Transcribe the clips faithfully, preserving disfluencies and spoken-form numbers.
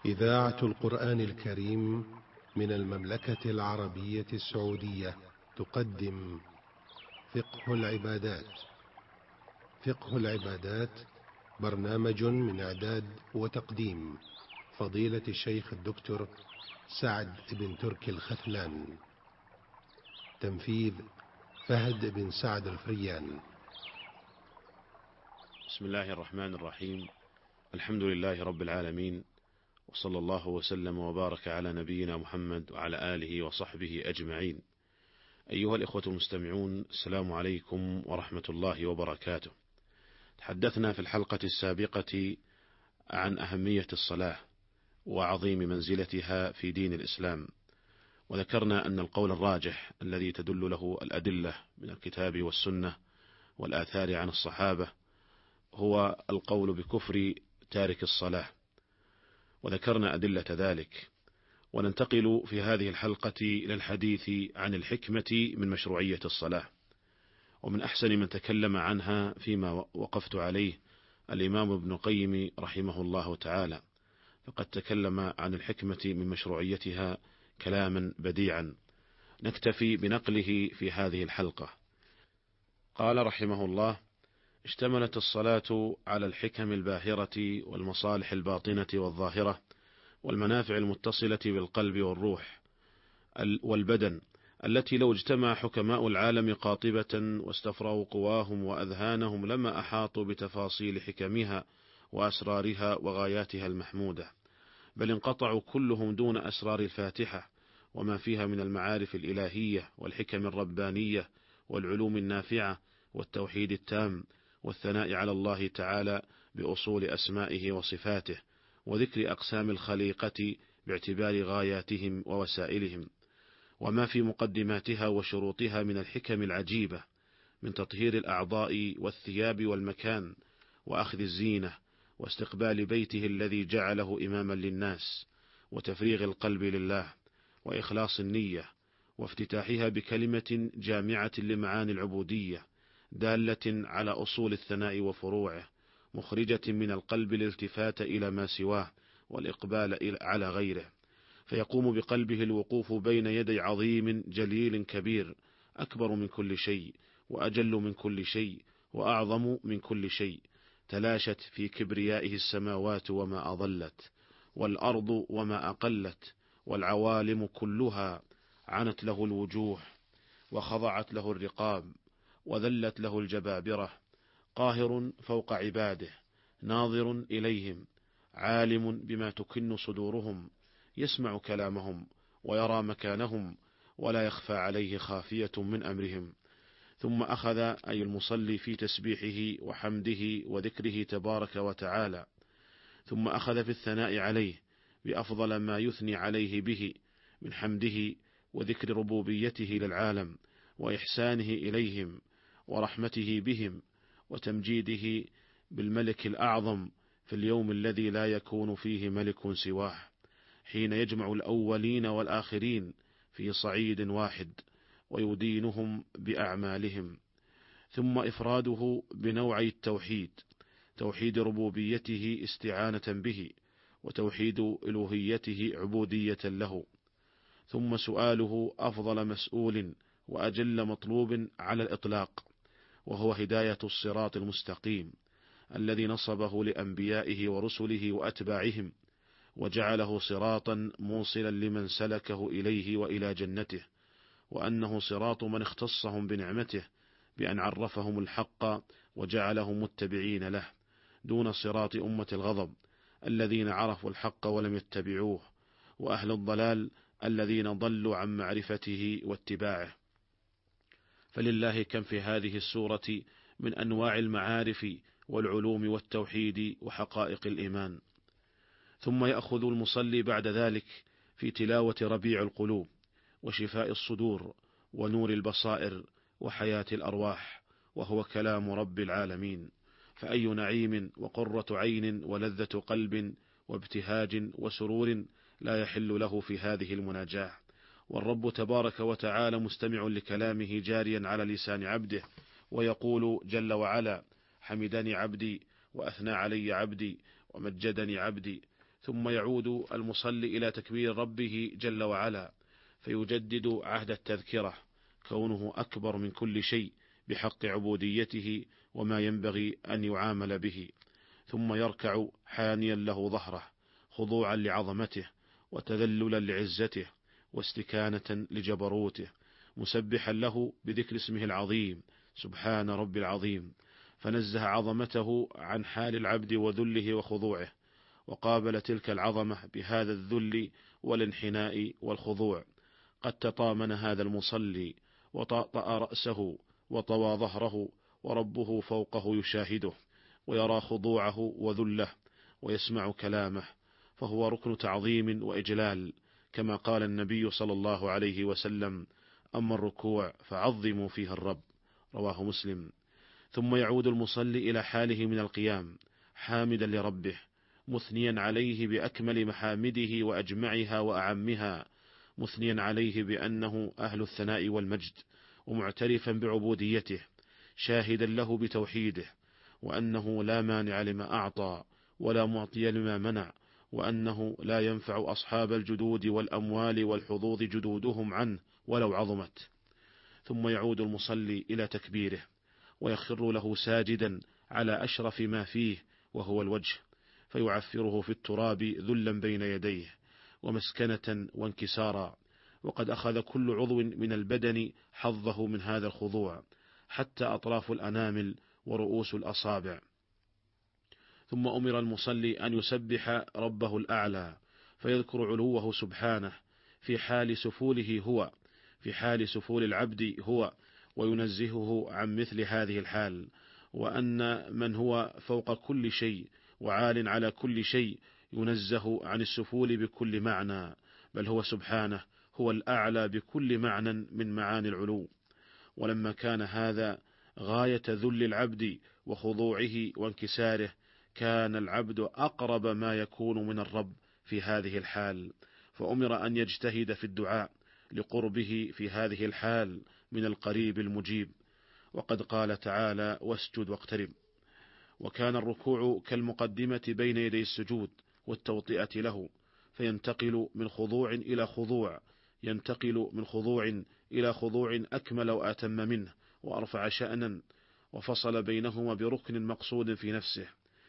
إذاعة القرآن الكريم من المملكة العربية السعودية تقدم فقه العبادات. فقه العبادات برنامج من إعداد وتقديم فضيلة الشيخ الدكتور سعد بن تركي الختلان. تنفيذ فهد بن سعد الفريان. بسم الله الرحمن الرحيم. الحمد لله رب العالمين، وصلى الله وسلم وبارك على نبينا محمد وعلى آله وصحبه أجمعين. أيها الإخوة المستمعون، السلام عليكم ورحمة الله وبركاته. تحدثنا في الحلقة السابقة عن أهمية الصلاة وعظيم منزلتها في دين الإسلام، وذكرنا أن القول الراجح الذي تدل له الأدلة من الكتاب والسنة والآثار عن الصحابة هو القول بكفر تارك الصلاة، وذكرنا أدلة ذلك. وننتقل في هذه الحلقة إلى الحديث عن الحكمة من مشروعية الصلاة، ومن أحسن من تكلم عنها فيما وقفت عليه الإمام ابن القيم رحمه الله تعالى، فقد تكلم عن الحكمة من مشروعيتها كلاما بديعا نكتفي بنقله في هذه الحلقة. قال رحمه الله: اشتملت الصلاة على الحكم الباهرة والمصالح الباطنة والظاهرة والمنافع المتصلة بالقلب والروح والبدن، التي لو اجتمع حكماء العالم قاطبة واستفرغوا قواهم وأذهانهم لما أحاطوا بتفاصيل حكمها وأسرارها وغاياتها المحمودة، بل انقطعوا كلهم دون أسرار الفاتحة وما فيها من المعارف الإلهية والحكم الربانية والعلوم النافعة والتوحيد التام والثناء على الله تعالى بأصول أسمائه وصفاته وذكر أقسام الخليقة باعتبار غاياتهم ووسائلهم، وما في مقدماتها وشروطها من الحكم العجيبة من تطهير الأعضاء والثياب والمكان وأخذ الزينة واستقبال بيته الذي جعله إماما للناس وتفريغ القلب لله وإخلاص النية وافتتاحها بكلمة جامعة لمعاني العبودية دالة على أصول الثناء وفروعه، مخرجة من القلب الالتفات إلى ما سواه والإقبال على غيره، فيقوم بقلبه الوقوف بين يدي عظيم جليل كبير أكبر من كل شيء وأجل من كل شيء وأعظم من كل شيء، تلاشت في كبريائه السماوات وما أضلت والأرض وما أقلت والعوالم كلها، عنت له الوجوه وخضعت له الرقاب وذلت له الجبابرة، قاهر فوق عباده ناظر إليهم عالم بما تكن صدورهم، يسمع كلامهم ويرى مكانهم ولا يخفى عليه خافية من أمرهم. ثم أخذ أي المصلي في تسبيحه وحمده وذكره تبارك وتعالى، ثم أخذ في الثناء عليه بأفضل ما يثني عليه به من حمده وذكر ربوبيته للعالم وإحسانه إليهم ورحمته بهم وتمجيده بالملك الأعظم في اليوم الذي لا يكون فيه ملك سواه، حين يجمع الأولين والآخرين في صعيد واحد ويدينهم بأعمالهم. ثم إفراده بنوعي التوحيد، توحيد ربوبيته استعانة به، وتوحيد ألوهيته عبودية له. ثم سؤاله أفضل مسؤول وأجل مطلوب على الإطلاق، وهو هداية الصراط المستقيم الذي نصبه لأنبيائه ورسله وأتباعهم، وجعله صراطا موصلا لمن سلكه إليه وإلى جنته، وأنه صراط من اختصهم بنعمته بأن عرفهم الحق وجعلهم متبعين له، دون صراط أمة الغضب الذين عرفوا الحق ولم يتبعوه، وأهل الضلال الذين ضلوا عن معرفته واتباعه. فلله كم في هذه السورة من أنواع المعارف والعلوم والتوحيد وحقائق الإيمان. ثم يأخذ المصلي بعد ذلك في تلاوة ربيع القلوب وشفاء الصدور ونور البصائر وحياة الأرواح، وهو كلام رب العالمين، فأي نعيم وقرة عين ولذة قلب وابتهاج وسرور لا يحل له في هذه المناجاة، والرب تبارك وتعالى مستمع لكلامه جاريا على لسان عبده، ويقول جل وعلا: حمدني عبدي وأثنى علي عبدي ومجدني عبدي، ثم يعود المصلي إلى تكبير ربه جل وعلا فيجدد عهد التذكرة كونه أكبر من كل شيء بحق عبوديته وما ينبغي أن يعامل به، ثم يركع حانيا له ظهره خضوعا لعظمته وتذللا لعزته واستكانة لجبروته، مسبحا له بذكر اسمه العظيم سبحان رب العظيم، فنزه عظمته عن حال العبد وذله وخضوعه، وقابل تلك العظمة بهذا الذل والانحناء والخضوع. قد تطامن هذا المصلي وطأطأ رأسه وطوى ظهره وربه فوقه يشاهده ويرى خضوعه وذله ويسمع كلامه، فهو ركن تعظيم وإجلال، كما قال النبي صلى الله عليه وسلم: أما الركوع فعظموا فيها الرب، رواه مسلم. ثم يعود المصلي إلى حاله من القيام حامدا لربه مثنيا عليه بأكمل محامده وأجمعها وأعمها، مثنيا عليه بأنه أهل الثناء والمجد، ومعترفا بعبوديته، شاهدا له بتوحيده، وأنه لا مانع لما أعطى ولا معطي لما منع، وأنه لا ينفع أصحاب الجدود والأموال والحظوظ جدودهم عنه ولو عظمت. ثم يعود المصلي إلى تكبيره ويخر له ساجدا على أشرف ما فيه وهو الوجه، فيعفره في التراب ذلا بين يديه ومسكنة وانكسارا، وقد أخذ كل عضو من البدن حظه من هذا الخضوع حتى أطراف الأنامل ورؤوس الأصابع. ثم أمر المصلي أن يسبح ربه الأعلى فيذكر علوه سبحانه في حال سفوله هو في حال سفول العبد هو وينزهه عن مثل هذه الحال، وأن من هو فوق كل شيء وعال على كل شيء ينزه عن السفول بكل معنى، بل هو سبحانه هو الأعلى بكل معنى من معاني العلو. ولما كان هذا غاية ذل العبد وخضوعه وانكساره، كان العبد أقرب ما يكون من الرب في هذه الحال، فأمر أن يجتهد في الدعاء لقربه في هذه الحال من القريب المجيب. وقد قال تعالى: واسجد واقترب. وكان الركوع كالمقدمة بين يدي السجود والتوطئة له، فينتقل من خضوع إلى خضوع ينتقل من خضوع إلى خضوع أكمل وأتم منه وأرفع شأنا، وفصل بينهما بركن مقصود في نفسه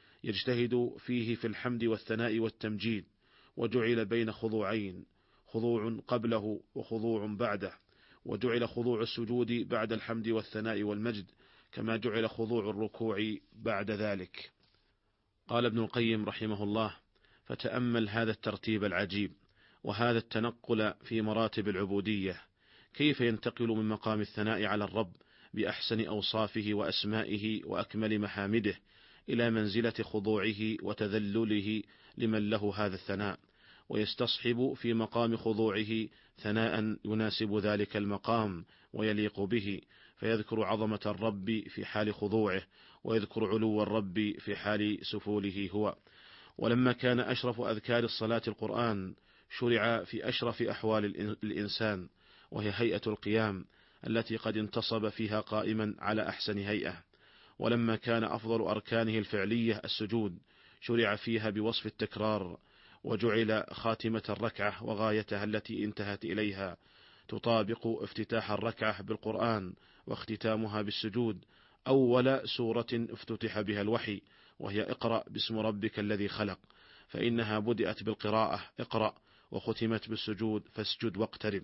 يجتهد فيه في الحمد والثناء والتمجيد، وجعل بين خضوعين، خضوع قبله وخضوع بعده، وجعل خضوع السجود بعد الحمد والثناء والمجد، كما جعل خضوع الركوع بعد ذلك. قال ابن القيم رحمه الله: فتأمل هذا الترتيب العجيب وهذا التنقل في مراتب العبودية، كيف ينتقل من مقام الثناء على الرب بأحسن أوصافه وأسمائه وأكمل محامده إلى منزلة خضوعه وتذلله لمن له هذا الثناء، ويستصحب في مقام خضوعه ثناء يناسب ذلك المقام ويليق به، فيذكر عظمة الرب في حال خضوعه ويذكر علو الرب في حال سفوله هو. ولما كان أشرف أذكار الصلاة القرآن، شرع في أشرف أحوال الإنسان، وهي هيئة القيام التي قد انتصب فيها قائما على أحسن هيئة. ولما كان أفضل أركانه الفعلية السجود، شرع فيها بوصف التكرار، وجعل خاتمة الركعة وغايتها التي انتهت إليها تطابق افتتاح الركعة بالقرآن واختتامها بالسجود أول سورة افتتح بها الوحي، وهي اقرأ باسم ربك الذي خلق، فإنها بدأت بالقراءة اقرأ وختمت بالسجود فاسجد واقترب.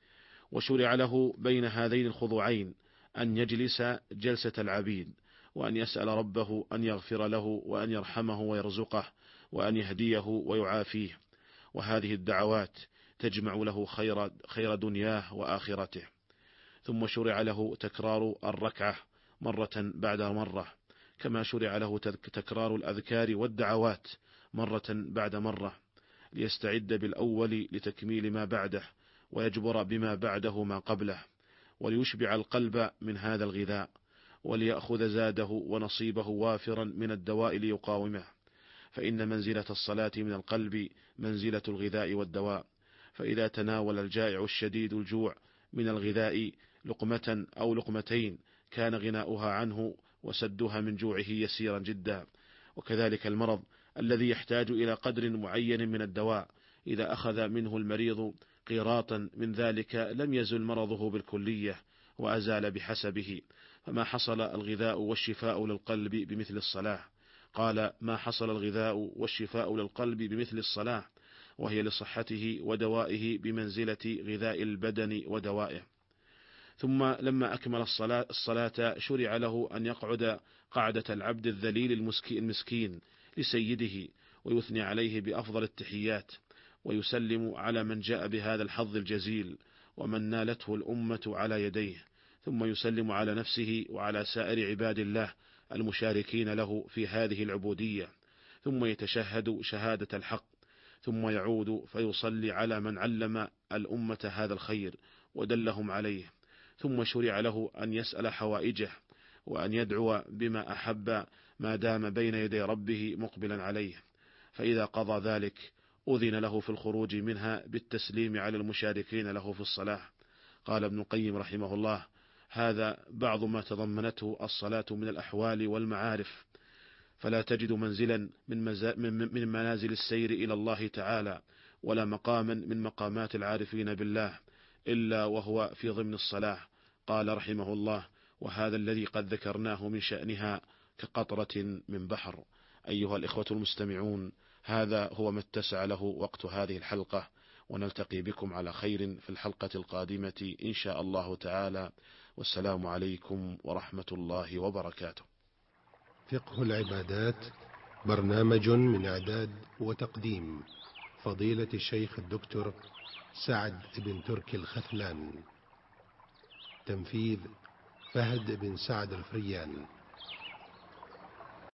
وشرع له بين هذين الخضوعين أن يجلس جلسة العبيد، وأن يسأل ربه أن يغفر له وأن يرحمه ويرزقه وأن يهديه ويعافيه، وهذه الدعوات تجمع له خير, خير دنياه وآخرته. ثم شرع له تكرار الركعة مرة بعد مرة، كما شرع له تكرار الأذكار والدعوات مرة بعد مرة، ليستعد بالأول لتكميل ما بعده ويجبر بما بعده ما قبله، وليشبع القلب من هذا الغذاء، وليأخذ زاده ونصيبه وافرا من الدواء ليقاومه، فإن منزلة الصلاة من القلب منزلة الغذاء والدواء، فإذا تناول الجائع الشديد الجوع من الغذاء لقمة أو لقمتين كان غناؤها عنه وسدها من جوعه يسيرا جدا، وكذلك المرض الذي يحتاج إلى قدر معين من الدواء، إذا أخذ منه المريض قيراطا من ذلك لم يزل مرضه بالكلية وأزال بحسبه. فما حصل الغذاء والشفاء للقلب بمثل الصلاة. قال: ما حصل الغذاء والشفاء للقلب بمثل الصلاة، وهي لصحته ودوائه بمنزلة غذاء البدن ودوائه. ثم لما أكمل الصلاة, الصلاة شرع له أن يقعد قعدة العبد الذليل المسكين لسيده، ويثني عليه بأفضل التحيات، ويسلم على من جاء بهذا الحظ الجزيل ومن نالته الأمة على يديه، ثم يسلم على نفسه وعلى سائر عباد الله المشاركين له في هذه العبودية، ثم يتشهد شهادة الحق، ثم يعود فيصلي على من علم الأمة هذا الخير ودلهم عليه. ثم شرع له أن يسأل حوائجه وأن يدعو بما أحب ما دام بين يدي ربه مقبلا عليه، فإذا قضى ذلك أذن له في الخروج منها بالتسليم على المشاركين له في الصلاة. قال ابن القيم رحمه الله: هذا بعض ما تضمنته الصلاة من الأحوال والمعارف، فلا تجد منزلا من, من منازل السير إلى الله تعالى ولا مقاما من مقامات العارفين بالله إلا وهو في ضمن الصلاة. قال رحمه الله: وهذا الذي قد ذكرناه من شأنها كقطرة من بحر. أيها الإخوة المستمعون، هذا هو ما اتسع له وقت هذه الحلقة، ونلتقي بكم على خير في الحلقة القادمة إن شاء الله تعالى، والسلام عليكم ورحمة الله وبركاته. فقه العبادات، برنامج من إعداد وتقديم فضيلة الشيخ الدكتور سعد بن تركي الخثلان، تنفيذ فهد بن سعد الفريان.